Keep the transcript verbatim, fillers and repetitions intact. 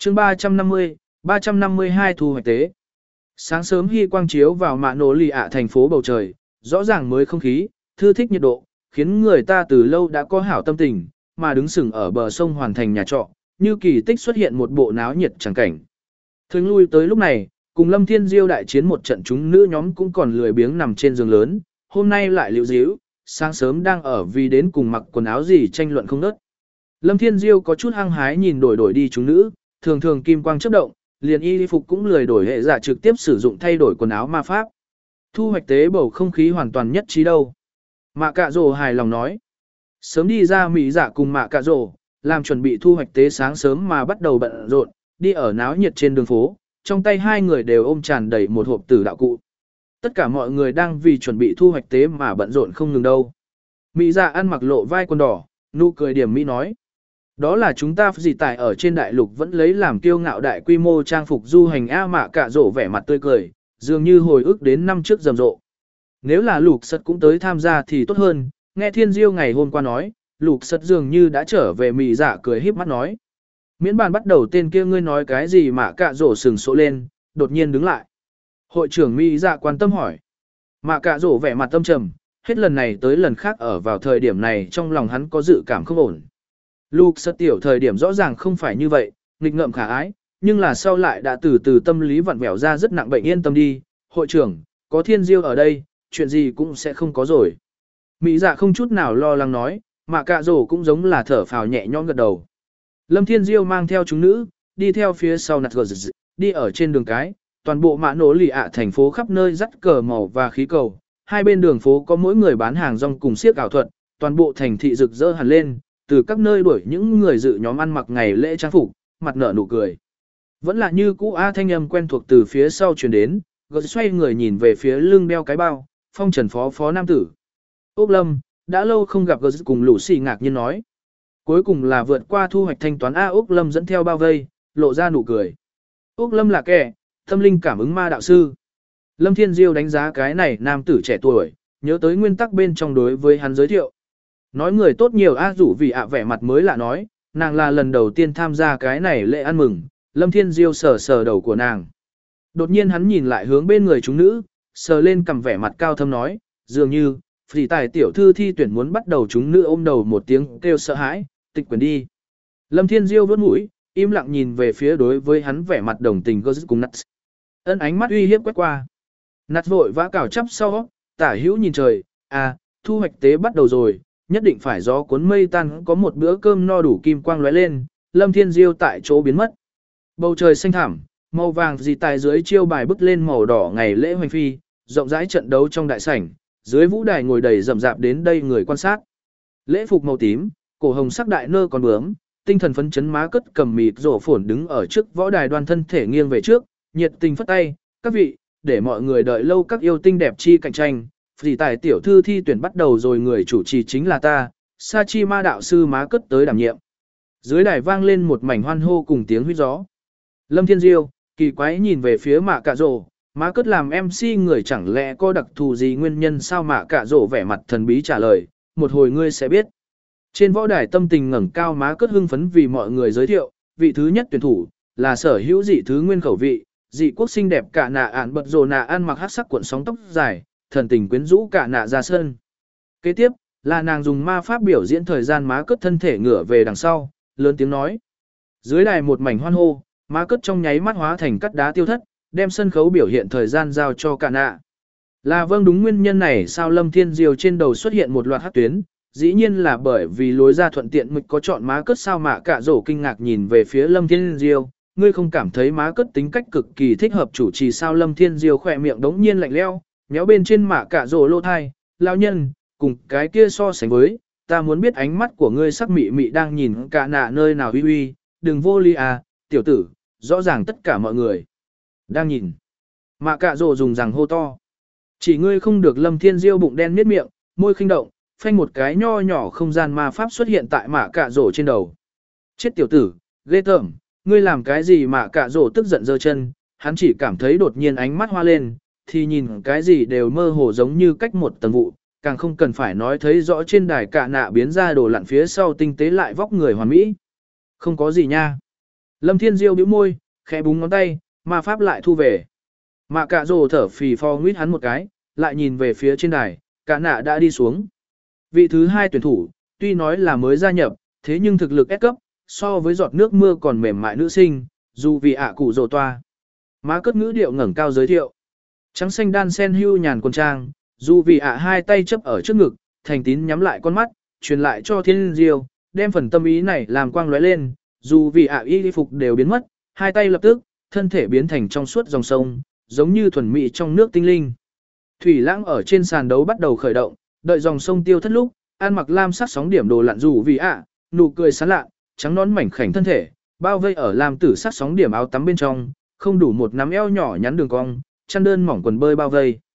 chương ba trăm năm mươi, ba trăm năm mươi hai thu hoạch tế. Sáng sớm hy quang chiếu vào mạ nổ lì ạ thành phố bầu trời, rõ ràng mới không khí, thư thích nhiệt độ, khiến người ta từ lâu đã có hảo tâm tình, mà đứng sừng ở bờ sông hoàn thành nhà trọ, như kỳ tích xuất hiện một bộ náo nhiệt chẳng cảnh. Thường lui tới lúc này, cùng Lâm Thiên Diêu đại chiến một trận chúng nữ nhóm cũng còn lười biếng nằm trên giường lớn, hôm nay lại liễu díu, sáng sớm đang ở vì đến cùng mặc quần áo gì tranh luận không ngớt. Lâm Thiên Diêu có chút hăng hái nhìn đổi đổi đi chúng nữ, thường thường kim quang chớp động, liền y phục cũng lười đổi hệ giả trực tiếp sử dụng thay đổi quần áo ma pháp. Thu hoạch tế bầu không khí hoàn toàn nhất trí đâu. Mạ Cạ Rồ hài lòng nói. Sớm đi ra mỹ giả cùng Mạ Cạ Rồ, làm chuẩn bị thu hoạch tế sáng sớm mà bắt đầu bận rộn, đi ở náo nhiệt trên đường phố, trong tay hai người đều ôm tràn đầy một hộp tử đạo cụ. Tất cả mọi người đang vì chuẩn bị thu hoạch tế mà bận rộn không ngừng đâu. Mỹ giả ăn mặc lộ vai quần đỏ, nụ cười điểm mỹ nói. Đó là chúng ta gì tại ở trên đại lục vẫn lấy làm kiêu ngạo đại quy mô trang phục du hành A. Mạ Cạ Rồ vẻ mặt tươi cười, dường như hồi ức đến năm trước rầm rộ. Nếu là lục sật cũng tới tham gia thì tốt hơn, nghe Thiên Diêu ngày hôm qua nói, lục sật dường như đã trở về Mỹ giả cười híp mắt nói. Miễn bàn bắt đầu tên kia ngươi nói cái gì Mạ Cạ Rồ sừng sộ lên, đột nhiên đứng lại. Hội trưởng Mỹ giả quan tâm hỏi. Mạ Cạ Rồ vẻ mặt tâm trầm, hết lần này tới lần khác ở vào thời điểm này trong lòng hắn có dự cảm không ổn. Lục sật tiểu thời điểm rõ ràng không phải như vậy, nghịch ngợm khả ái, nhưng là sau lại đã từ từ tâm lý vặn vẹo ra rất nặng bệnh yên tâm đi, hội trưởng, có Thiên Diêu ở đây, chuyện gì cũng sẽ không có rồi. Mỹ dạ không chút nào lo lắng nói, mà Cạ Rồ cũng giống là thở phào nhẹ nhõm gật đầu. Lâm Thiên Diêu mang theo chúng nữ, đi theo phía sau nạt gờ dị, đi ở trên đường cái, toàn bộ mã nổ lì ạ thành phố khắp nơi dắt cờ màu và khí cầu, hai bên đường phố có mỗi người bán hàng rong cùng siếc ảo thuật, toàn bộ thành thị rực rỡ hẳn lên, từ các nơi đuổi những người dự nhóm ăn mặc ngày lễ trang phục, mặt nở nụ cười. Vẫn là như cũ A thanh âm quen thuộc từ phía sau truyền đến, gật xoay người nhìn về phía lưng đeo cái bao, phong trần phó phó nam tử. Úc Lâm, đã lâu không gặp gật cùng lũ xì ngạc nhiên nói. Cuối cùng là vượt qua thu hoạch thanh toán A Úc Lâm dẫn theo bao vây, lộ ra nụ cười. Úc Lâm là kẻ, tâm linh cảm ứng ma đạo sư. Lâm Thiên Diêu đánh giá cái này nam tử trẻ tuổi, nhớ tới nguyên tắc bên trong đối với hắn giới thiệu. Nói người tốt nhiều A rủ vì ạ vẻ mặt mới lạ nói, nàng là lần đầu tiên tham gia cái này lễ ăn mừng, Lâm Thiên Diêu sờ sờ đầu của nàng. Đột nhiên hắn nhìn lại hướng bên người chúng nữ, sờ lên cầm vẻ mặt cao thâm nói, dường như, phỉ tài tiểu thư thi tuyển muốn bắt đầu chúng nữ ôm đầu một tiếng kêu sợ hãi, tịch quyền đi. Lâm Thiên Diêu vớt mũi, im lặng nhìn về phía đối với hắn vẻ mặt đồng tình cơ dứt cùng nắt. Ân ánh mắt uy hiếp quét qua. Nắt vội vã cào chắp sau, tả hữu nhìn trời, à, thu hoạch tế bắt đầu rồi, nhất định phải gió cuốn mây tan có một bữa cơm no đủ kim quang lóe lên, Lâm Thiên Diêu tại chỗ biến mất. Bầu trời xanh thẳm, màu vàng dì tài dưới chiêu bài bức lên màu đỏ ngày lễ hoành phi, rộng rãi trận đấu trong đại sảnh, dưới vũ đài ngồi đầy rậm rạp đến đây người quan sát. Lễ phục màu tím, cổ hồng sắc đại nơ còn bướm, tinh thần phấn chấn má cất cầm mịt rổ phồn đứng ở trước võ đài đoan thân thể nghiêng về trước, nhiệt tình phất tay, các vị, để mọi người đợi lâu các yêu tinh đẹp chi cạnh tranh. Phỉ tài tiểu thư thi tuyển bắt đầu rồi người chủ trì chính là ta, Sa Chi ma đạo sư má cất tới đảm nhiệm. Dưới đài vang lên một mảnh hoan hô cùng tiếng huýt gió. Lâm Thiên Diêu, kỳ quái nhìn về phía Mạ Cạ Rồ, má cất làm em xê người chẳng lẽ có đặc thù gì nguyên nhân sao Mạ Cạ Rồ vẻ mặt thần bí trả lời, một hồi ngươi sẽ biết. Trên võ đài tâm tình ngẩng cao má cất hưng phấn vì mọi người giới thiệu, vị thứ nhất tuyển thủ, là sở hữu dị thứ nguyên khẩu vị, dị quốc xinh đẹp cả nạ ản bật rồ nạ ăn mặc hắc sắc cuộn sóng tóc dài, thần tình quyến rũ cả nạ ra sân. Kế tiếp, là nàng dùng ma pháp biểu diễn thời gian má cất thân thể ngửa về đằng sau, lớn tiếng nói. Dưới đài một mảnh hoan hô, má cất trong nháy mắt hóa thành cắt đá tiêu thất, đem sân khấu biểu hiện thời gian giao cho cả nạ. Là vâng đúng nguyên nhân này sao Lâm Thiên Diêu trên đầu xuất hiện một loạt hắc tuyến, dĩ nhiên là bởi vì lối ra thuận tiện mịch có chọn má cất sao Mạ Cạ Rồ kinh ngạc nhìn về phía Lâm Thiên Diêu. Ngươi không cảm thấy má cất tính cách cực kỳ thích hợp chủ trì sao Lâm Thiên Diêu khỏe miệng đống nhiên lạnh leo, nhéo bên trên Mạ Cạ Rồ lô thai, lao nhân, cùng cái kia so sánh với, ta muốn biết ánh mắt của ngươi sắc mị mị đang nhìn cả nạ nơi nào uy uy, đừng vô ly à, tiểu tử, rõ ràng tất cả mọi người đang nhìn. Mạ Cạ Rồ dùng rằng hô to. Chỉ ngươi không được Lâm Thiên Diêu bụng đen miết miệng, môi khinh động, phanh một cái nho nhỏ không gian ma pháp xuất hiện tại Mạ Cạ Rồ trên đầu. Chết tiểu tử, ghê tởm, ngươi làm cái gì Mạ Cạ Rồ tức giận giơ chân, hắn chỉ cảm thấy đột nhiên ánh mắt hoa lên, thì nhìn cái gì đều mơ hồ giống như cách một tầng vụ, càng không cần phải nói thấy rõ trên đài cả nạ biến ra đồ lặn phía sau tinh tế lại vóc người hoàn mỹ. Không có gì nha. Lâm Thiên Diêu bĩu môi, khẽ búng ngón tay, ma pháp lại thu về. Mạ Cạ Rồ thở phì phò nguyết hắn một cái, lại nhìn về phía trên đài, cả nạ đã đi xuống. Vị thứ hai tuyển thủ, tuy nói là mới gia nhập, thế nhưng thực lực ép cấp, so với giọt nước mưa còn mềm mại nữ sinh, dù vì ạ cụ rồ toa. Má cất ngữ điệu ngẩng cao giới thiệu. Trắng xanh đan sen hưu nhàn quần trang, dù vì ạ hai tay chấp ở trước ngực, thành tín nhắm lại con mắt, truyền lại cho Thiên Diêu, đem phần tâm ý này làm quang lóe lên, dù vì ạ y phục đều biến mất, hai tay lập tức, thân thể biến thành trong suốt dòng sông, giống như thuần mỹ trong nước tinh linh. Thủy lãng ở trên sàn đấu bắt đầu khởi động, đợi dòng sông tiêu thất lúc, ăn mặc lam sắc sóng điểm đồ lặn dù vì ạ, nụ cười sán lạ, trắng nón mảnh khảnh thân thể, bao vây ở lam tử sắc sóng điểm áo tắm bên trong, không đủ một nắm eo nhỏ nhắn đường cong, chăn đơn mỏng quần bơi bao vây.